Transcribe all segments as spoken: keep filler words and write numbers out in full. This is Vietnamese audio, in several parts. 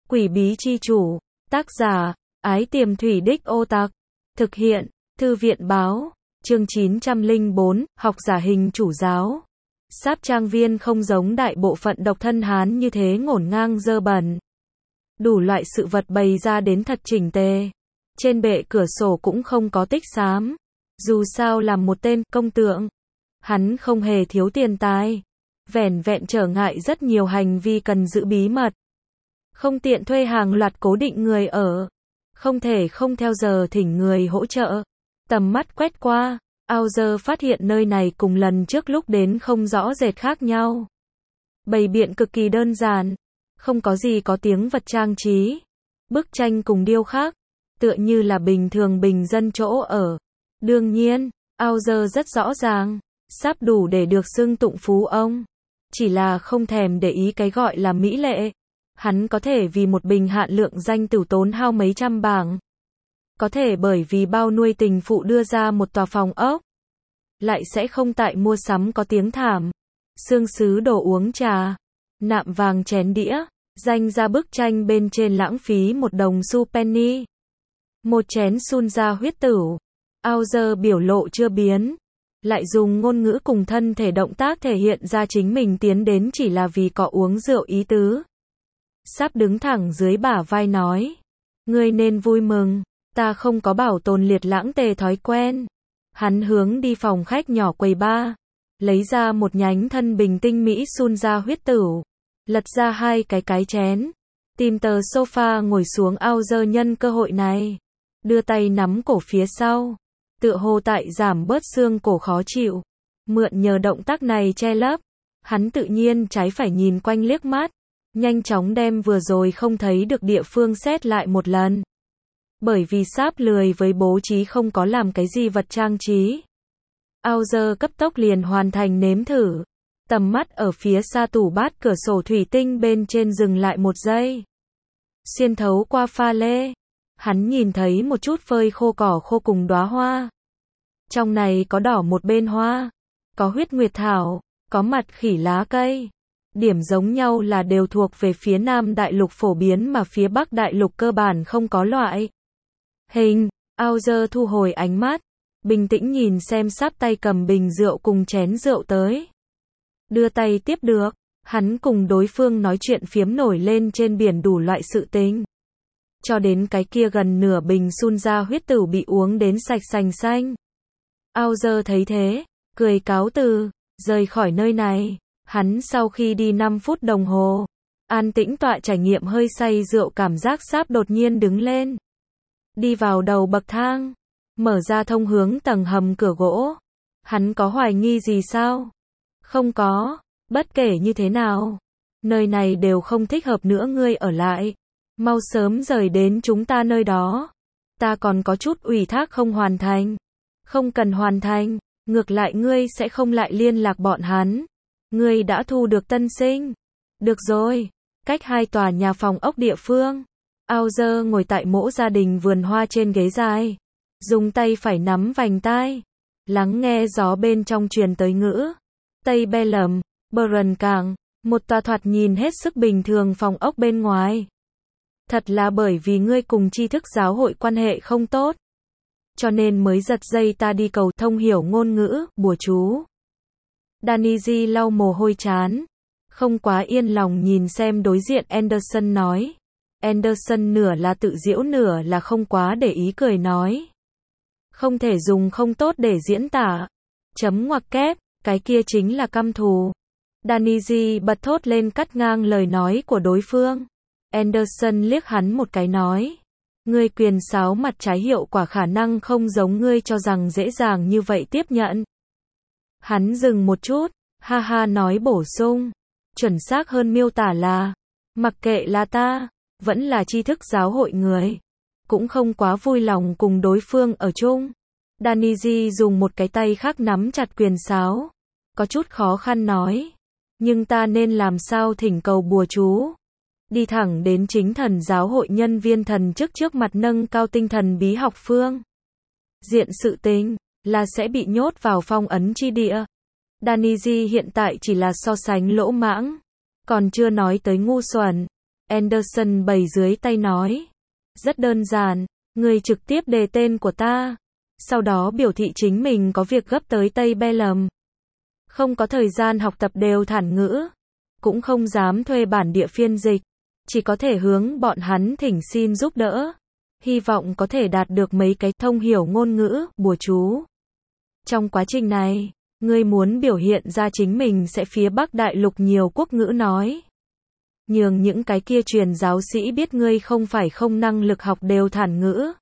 Quỷ bí chi chủ, tác giả, Ái Tiềm Thủy Đích Ô Tặc, thực hiện, Thư viện báo, chương chín trăm lẻ bốn, học giả hình chủ giáo. Sáp trang viên không giống đại bộ phận độc thân Hán như thế ngổn ngang dơ bẩn. Đủ loại sự vật bày ra đến thật chỉnh tề. Trên bệ cửa sổ cũng không có tích xám. Dù sao làm một tên công tượng, hắn không hề thiếu tiền tài. Vẻn vẹn trở ngại rất nhiều hành vi cần giữ bí mật. Không tiện thuê hàng loạt cố định người ở. Không thể không theo giờ thỉnh người hỗ trợ. Tầm mắt quét qua, Auger phát hiện nơi này cùng lần trước lúc đến không rõ rệt khác nhau. Bày biện cực kỳ đơn giản, không có gì có tiếng vật trang trí. Bức tranh cùng điêu khắc, tựa như là bình thường bình dân chỗ ở. Đương nhiên, Auger rất rõ ràng, sắp đủ để được xưng tụng phú ông. Chỉ là không thèm để ý cái gọi là mỹ lệ. Hắn có thể vì một bình hạn lượng danh tử tốn hao mấy trăm bảng. Có thể bởi vì bao nuôi tình phụ đưa ra một tòa phòng ốc. Lại sẽ không tại mua sắm có tiếng thảm. Xương sứ đồ uống trà. Nạm vàng chén đĩa. Danh ra bức tranh bên trên lãng phí một đồng xu penny. Một chén sun ra huyết tửu. Auger biểu lộ chưa biến. Lại dùng ngôn ngữ cùng thân thể động tác thể hiện ra chính mình tiến đến chỉ là vì có uống rượu ý tứ. Sáp đứng thẳng dưới bả vai nói. Ngươi nên vui mừng. Ta không có bảo tồn liệt lãng tề thói quen. Hắn hướng đi phòng khách nhỏ quầy ba. Lấy ra một nhánh thân bình tinh mỹ sun ra huyết tửu. Lật ra hai cái cái chén. Tìm tờ sofa ngồi xuống. Auger nhân cơ hội này. Đưa tay nắm cổ phía sau. Tựa hồ tại giảm bớt xương cổ khó chịu. Mượn nhờ động tác này che lấp. Hắn tự nhiên trái phải nhìn quanh liếc mắt. Nhanh chóng đem vừa rồi không thấy được địa phương xét lại một lần. Bởi vì sáp lười với bố trí không có làm cái gì vật trang trí. Auger cấp tốc liền hoàn thành nếm thử. Tầm mắt ở phía xa tủ bát cửa sổ thủy tinh bên trên dừng lại một giây. Xuyên thấu qua pha lê. Hắn nhìn thấy một chút phơi khô cỏ khô cùng đóa hoa. Trong này có đỏ một bên hoa. Có huyết nguyệt thảo. Có mặt khỉ lá cây. Điểm giống nhau là đều thuộc về phía Nam Đại Lục phổ biến mà phía Bắc Đại Lục cơ bản không có loại. Hình, Auger thu hồi ánh mắt, bình tĩnh nhìn xem sáp tay cầm bình rượu cùng chén rượu tới. Đưa tay tiếp được, hắn cùng đối phương nói chuyện phiếm nổi lên trên biển đủ loại sự tình. Cho đến cái kia gần nửa bình sun ra huyết tửu bị uống đến sạch sành xanh. Auger thấy thế, cười cáo từ, rời khỏi nơi này. Hắn sau khi đi năm phút đồng hồ, an tĩnh tọa trải nghiệm hơi say rượu cảm giác sáp đột nhiên đứng lên. Đi vào đầu bậc thang, mở ra thông hướng tầng hầm cửa gỗ. Hắn có hoài nghi gì sao? Không có, bất kể như thế nào. Nơi này đều không thích hợp nữa ngươi ở lại. Mau sớm rời đến chúng ta nơi đó. Ta còn có chút ủy thác không hoàn thành. Không cần hoàn thành, ngược lại ngươi sẽ không lại liên lạc bọn hắn. Ngươi đã thu được tân sinh. Được rồi. Cách hai tòa nhà phòng ốc địa phương. Auger ngồi tại mỗ gia đình vườn hoa trên ghế dài. Dùng tay phải nắm vành tai. Lắng nghe gió bên trong truyền tới ngữ. Tây Belem, Bern Cảng. Một tòa thoạt nhìn hết sức bình thường phòng ốc bên ngoài. Thật là bởi vì ngươi cùng tri thức giáo hội quan hệ không tốt. Cho nên mới giật dây ta đi cầu thông hiểu ngôn ngữ, bùa chú. Danny lau mồ hôi chán. Không quá yên lòng nhìn xem đối diện Anderson nói. Anderson nửa là tự giễu nửa là không quá để ý cười nói. Không thể dùng không tốt để diễn tả. Chấm ngoặc kép, cái kia chính là căm thù. Danny bật thốt lên cắt ngang lời nói của đối phương. Anderson liếc hắn một cái nói. Ngươi quyền sáo mặt trái hiệu quả khả năng không giống ngươi cho rằng dễ dàng như vậy tiếp nhận. Hắn dừng một chút, ha ha nói bổ sung. Chuẩn xác hơn miêu tả là, mặc kệ là ta, vẫn là tri thức giáo hội người. Cũng không quá vui lòng cùng đối phương ở chung. Danny dùng một cái tay khác nắm chặt quyền sáo. Có chút khó khăn nói. Nhưng ta nên làm sao thỉnh cầu bùa chú. Đi thẳng đến chính thần giáo hội nhân viên thần chức trước mặt nâng cao tinh thần bí học phương. Diện sự tình, là sẽ bị nhốt vào phong ấn chi địa. Danny hiện tại chỉ là so sánh lỗ mãng. Còn chưa nói tới ngu xuẩn. Anderson bày dưới tay nói. Rất đơn giản, người trực tiếp đề tên của ta. Sau đó biểu thị chính mình có việc gấp tới Tây Bellum. Không có thời gian học tập đều thản ngữ. Cũng không dám thuê bản địa phiên dịch. Chỉ có thể hướng bọn hắn thỉnh xin giúp đỡ. Hy vọng có thể đạt được mấy cái thông hiểu ngôn ngữ, bùa chú. Trong quá trình này, ngươi muốn biểu hiện ra chính mình sẽ phía Bắc Đại Lục nhiều quốc ngữ nói. Nhường những cái kia truyền giáo sĩ biết ngươi không phải không năng lực học đều thản ngữ.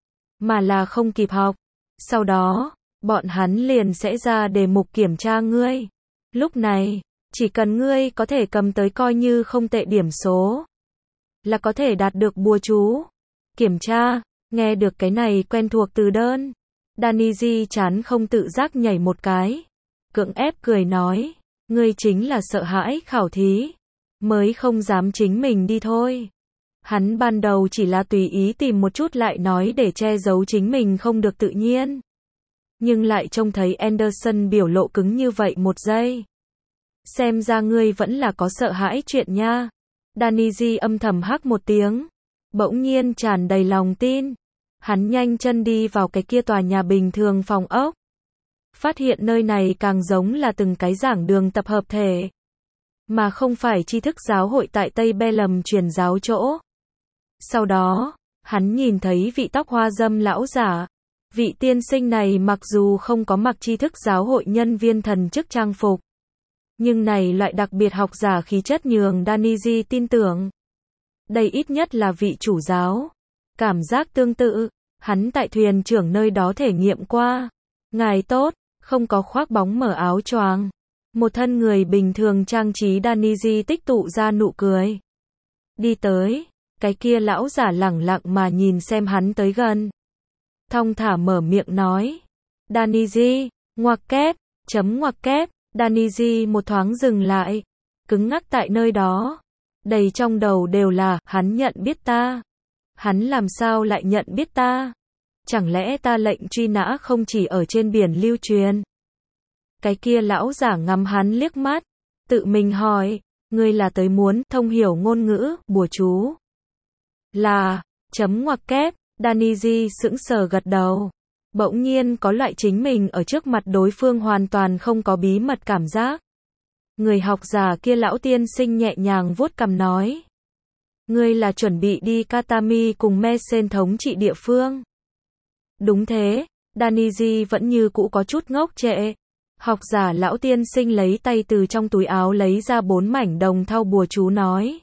Mà là không kịp học. Sau đó, bọn hắn liền sẽ ra đề mục kiểm tra ngươi. Lúc này, chỉ cần ngươi có thể cầm tới coi như không tệ điểm số. Là có thể đạt được bùa chú. Kiểm tra, nghe được cái này quen thuộc từ đơn. Daniji chán không tự giác nhảy một cái. Cưỡng ép cười nói, ngươi chính là sợ hãi khảo thí. Mới không dám chính mình đi thôi. Hắn ban đầu chỉ là tùy ý tìm một chút lại nói để che giấu chính mình không được tự nhiên. Nhưng lại trông thấy Anderson biểu lộ cứng như vậy một giây. Xem ra ngươi vẫn là có sợ hãi chuyện nha. Daniji âm thầm hắc một tiếng. Bỗng nhiên tràn đầy lòng tin. Hắn nhanh chân đi vào cái kia tòa nhà bình thường phòng ốc. Phát hiện nơi này càng giống là từng cái giảng đường tập hợp thể. Mà không phải tri thức giáo hội tại Tây Bellum truyền giáo chỗ. Sau đó, hắn nhìn thấy vị tóc hoa dâm lão giả. Vị tiên sinh này mặc dù không có mặc tri thức giáo hội nhân viên thần chức trang phục. Nhưng này loại đặc biệt học giả khí chất nhường Daniji tin tưởng. Đây ít nhất là vị chủ giáo. Cảm giác tương tự, hắn tại thuyền trưởng nơi đó thể nghiệm qua. Ngài tốt, không có khoác bóng mở áo choàng. Một thân người bình thường trang trí Daniji tích tụ ra nụ cười. Đi tới, cái kia lão giả lẳng lặng mà nhìn xem hắn tới gần. Thong thả mở miệng nói. Daniji, ngoặc kép, chấm ngoặc kép, Daniji một thoáng dừng lại. Cứng ngắc tại nơi đó. Đầy trong đầu đều là, hắn nhận biết ta. Hắn làm sao lại nhận biết ta? Chẳng lẽ ta lệnh truy nã không chỉ ở trên biển lưu truyền? Cái kia lão giả ngắm hắn liếc mắt. Tự mình hỏi, ngươi là tới muốn thông hiểu ngôn ngữ, bùa chú? Là, chấm ngoặc kép, Daniji sững sờ gật đầu. Bỗng nhiên có loại chính mình ở trước mặt đối phương hoàn toàn không có bí mật cảm giác. Người học giả kia lão tiên sinh nhẹ nhàng vuốt cằm nói. Ngươi là chuẩn bị đi Katami cùng Mesen thống trị địa phương. Đúng thế, Daniji vẫn như cũ có chút ngốc trệ. Học giả lão tiên sinh lấy tay từ trong túi áo lấy ra bốn mảnh đồng thau bùa chú nói.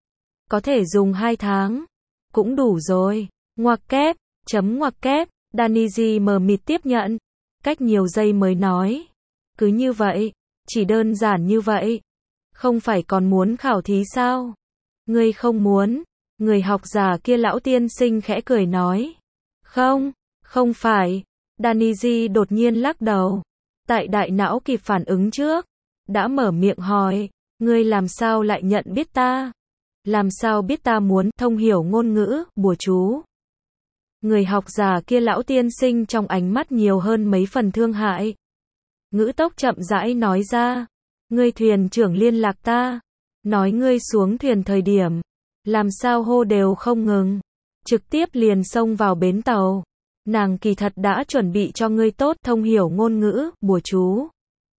Có thể dùng hai tháng. Cũng đủ rồi. Ngoặc kép, chấm ngoặc kép, Daniji mờ mịt tiếp nhận. Cách nhiều giây mới nói. Cứ như vậy, chỉ đơn giản như vậy. Không phải còn muốn khảo thí sao? Ngươi không muốn. Người học giả kia lão tiên sinh khẽ cười nói. Không, không phải. Daniji đột nhiên lắc đầu. Tại đại não kịp phản ứng trước. Đã mở miệng hỏi. Ngươi làm sao lại nhận biết ta? Làm sao biết ta muốn thông hiểu ngôn ngữ, bùa chú? Người học giả kia lão tiên sinh trong ánh mắt nhiều hơn mấy phần thương hại. Ngữ tốc chậm rãi nói ra. Ngươi thuyền trưởng liên lạc ta. Nói ngươi xuống thuyền thời điểm. Làm sao hô đều không ngừng. Trực tiếp liền xông vào bến tàu. Nàng kỳ thật đã chuẩn bị cho ngươi tốt thông hiểu ngôn ngữ, bùa chú.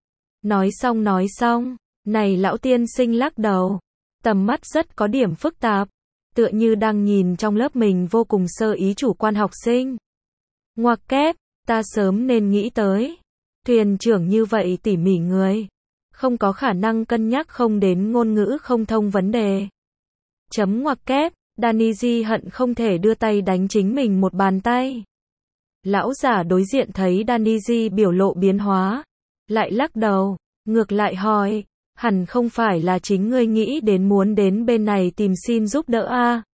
Nói xong nói xong. Này lão tiên sinh lắc đầu. Tầm mắt rất có điểm phức tạp. Tựa như đang nhìn trong lớp mình vô cùng sơ ý chủ quan học sinh. Ngoặc kép, ta sớm nên nghĩ tới. Thuyền trưởng như vậy tỉ mỉ người. Không có khả năng cân nhắc không đến ngôn ngữ không thông vấn đề. Chấm ngoặc kép, Daniji hận không thể đưa tay đánh chính mình một bàn tay. Lão giả đối diện thấy Daniji biểu lộ biến hóa. Lại lắc đầu, ngược lại hỏi. Hẳn không phải là chính ngươi nghĩ đến muốn đến bên này tìm xin giúp đỡ a? À?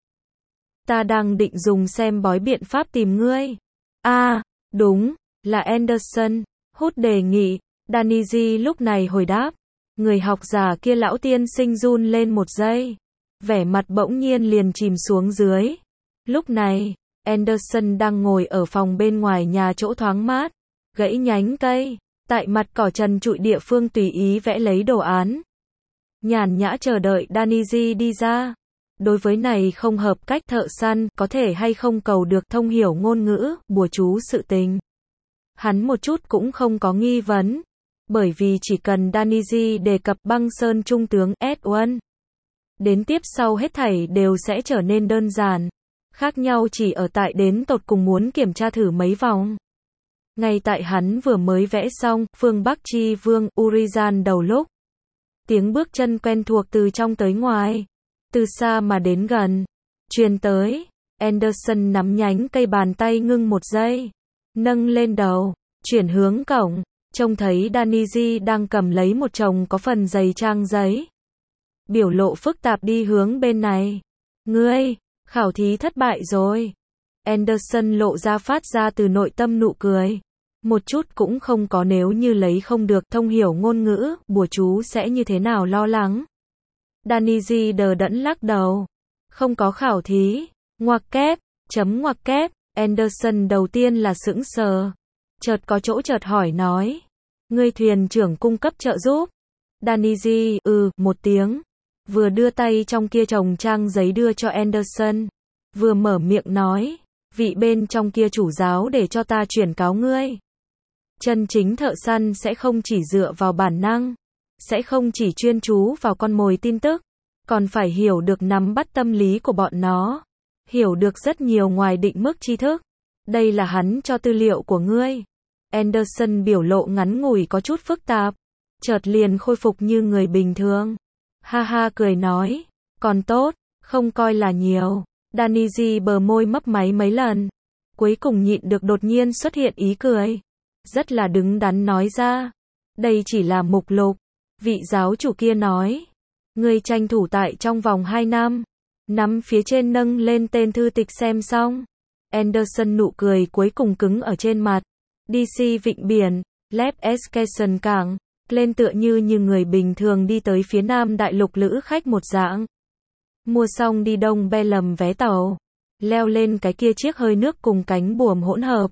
Ta đang định dùng xem bói biện pháp tìm ngươi. A, à, đúng, là Anderson. Hút đề nghị. Daniji lúc này hồi đáp. Người học giả kia lão tiên sinh run lên một giây. Vẻ mặt bỗng nhiên liền chìm xuống dưới. Lúc này, Anderson đang ngồi ở phòng bên ngoài nhà chỗ thoáng mát. Gãy nhánh cây. Tại mặt cỏ trần trụi địa phương tùy ý vẽ lấy đồ án. Nhàn nhã chờ đợi Daniji đi ra. Đối với này không hợp cách thợ săn, có thể hay không cầu được thông hiểu ngôn ngữ, bùa chú sự tình. Hắn một chút cũng không có nghi vấn. Bởi vì chỉ cần Daniji đề cập băng sơn trung tướng S một. Đến tiếp sau hết thảy đều sẽ trở nên đơn giản. Khác nhau chỉ ở tại đến tột cùng muốn kiểm tra thử mấy vòng. Ngay tại hắn vừa mới vẽ xong, phương Bắc Chi Vương, Urizen đầu lúc. Tiếng bước chân quen thuộc từ trong tới ngoài. Từ xa mà đến gần. Truyền tới. Anderson nắm nhánh cây bàn tay ngưng một giây. Nâng lên đầu. Chuyển hướng cổng. Trông thấy Daniji đang cầm lấy một chồng có phần dày trang giấy. Biểu lộ phức tạp đi hướng bên này. Ngươi, khảo thí thất bại rồi. Anderson lộ ra phát ra từ nội tâm nụ cười. Một chút cũng không có nếu như lấy không được thông hiểu ngôn ngữ, bùa chú sẽ như thế nào lo lắng. Daniji đờ đẫn lắc đầu. Không có khảo thí. Ngoặc kép, chấm ngoặc kép. Anderson đầu tiên là sững sờ. Chợt có chỗ chợt hỏi nói. Ngươi thuyền trưởng cung cấp trợ giúp. Daniji, ừ, một tiếng. Vừa đưa tay trong kia chồng trang giấy đưa cho Anderson. Vừa mở miệng nói. Vị bên trong kia chủ giáo để cho ta chuyển cáo ngươi. Chân chính thợ săn sẽ không chỉ dựa vào bản năng. Sẽ không chỉ chuyên chú vào con mồi tin tức. Còn phải hiểu được nắm bắt tâm lý của bọn nó. Hiểu được rất nhiều ngoài định mức tri thức. Đây là hắn cho tư liệu của ngươi. Anderson biểu lộ ngắn ngủi có chút phức tạp. Chợt liền khôi phục như người bình thường. Ha ha cười nói. Còn tốt, không coi là nhiều. Daniji bờ môi mấp máy mấy lần. Cuối cùng nhịn được đột nhiên xuất hiện ý cười. Rất là đứng đắn nói ra. Đây chỉ là mục lục. Vị giáo chủ kia nói. Ngươi tranh thủ tại trong vòng hai năm. Nắm phía trên nâng lên tên thư tịch xem xong. Anderson nụ cười cuối cùng cứng ở trên mặt. đê xê Vịnh Biển, Lep Escation Cảng, lên tựa như như người bình thường đi tới phía nam đại lục lữ khách một dạng. Mua xong đi đông be lầm vé tàu. Leo lên cái kia chiếc hơi nước cùng cánh buồm hỗn hợp.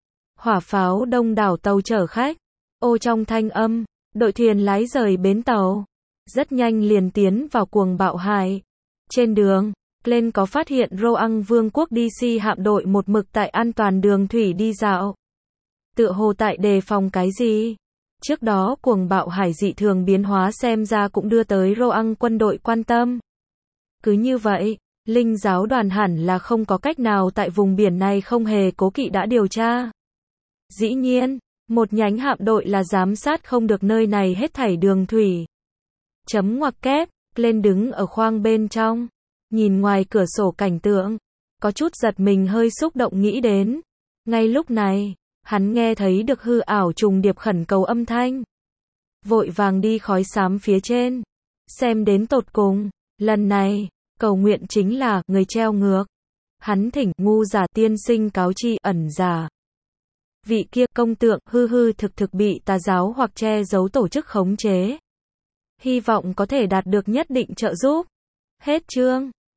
Hỏa pháo đông đảo tàu chở khách. Ô trong thanh âm, đội thuyền lái rời bến tàu. Rất nhanh liền tiến vào cuồng bạo hải. Trên đường, Glenn có phát hiện Roang Vương quốc đê xê hạm đội một mực tại an toàn đường thủy đi dạo. Tựa hồ tại đề phòng cái gì? Trước đó cuồng bạo hải dị thường biến hóa xem ra cũng đưa tới Roang quân đội quan tâm. Cứ như vậy, linh giáo đoàn hẳn là không có cách nào tại vùng biển này không hề cố kỵ đã điều tra. Dĩ nhiên, một nhánh hạm đội là giám sát không được nơi này hết thảy đường thủy. Chấm ngoặc kép, lên đứng ở khoang bên trong, nhìn ngoài cửa sổ cảnh tượng, có chút giật mình hơi xúc động nghĩ đến. Ngay lúc này, hắn nghe thấy được hư ảo trùng điệp khẩn cầu âm thanh. Vội vàng đi khói xám phía trên, xem đến tột cùng, lần này, cầu nguyện chính là người treo ngược. Hắn thỉnh ngu giả tiên sinh cáo tri ẩn giả. Vị kia công tượng hư hư thực thực bị tà giáo hoặc che giấu tổ chức khống chế. Hy vọng có thể đạt được nhất định trợ giúp. Hết chương.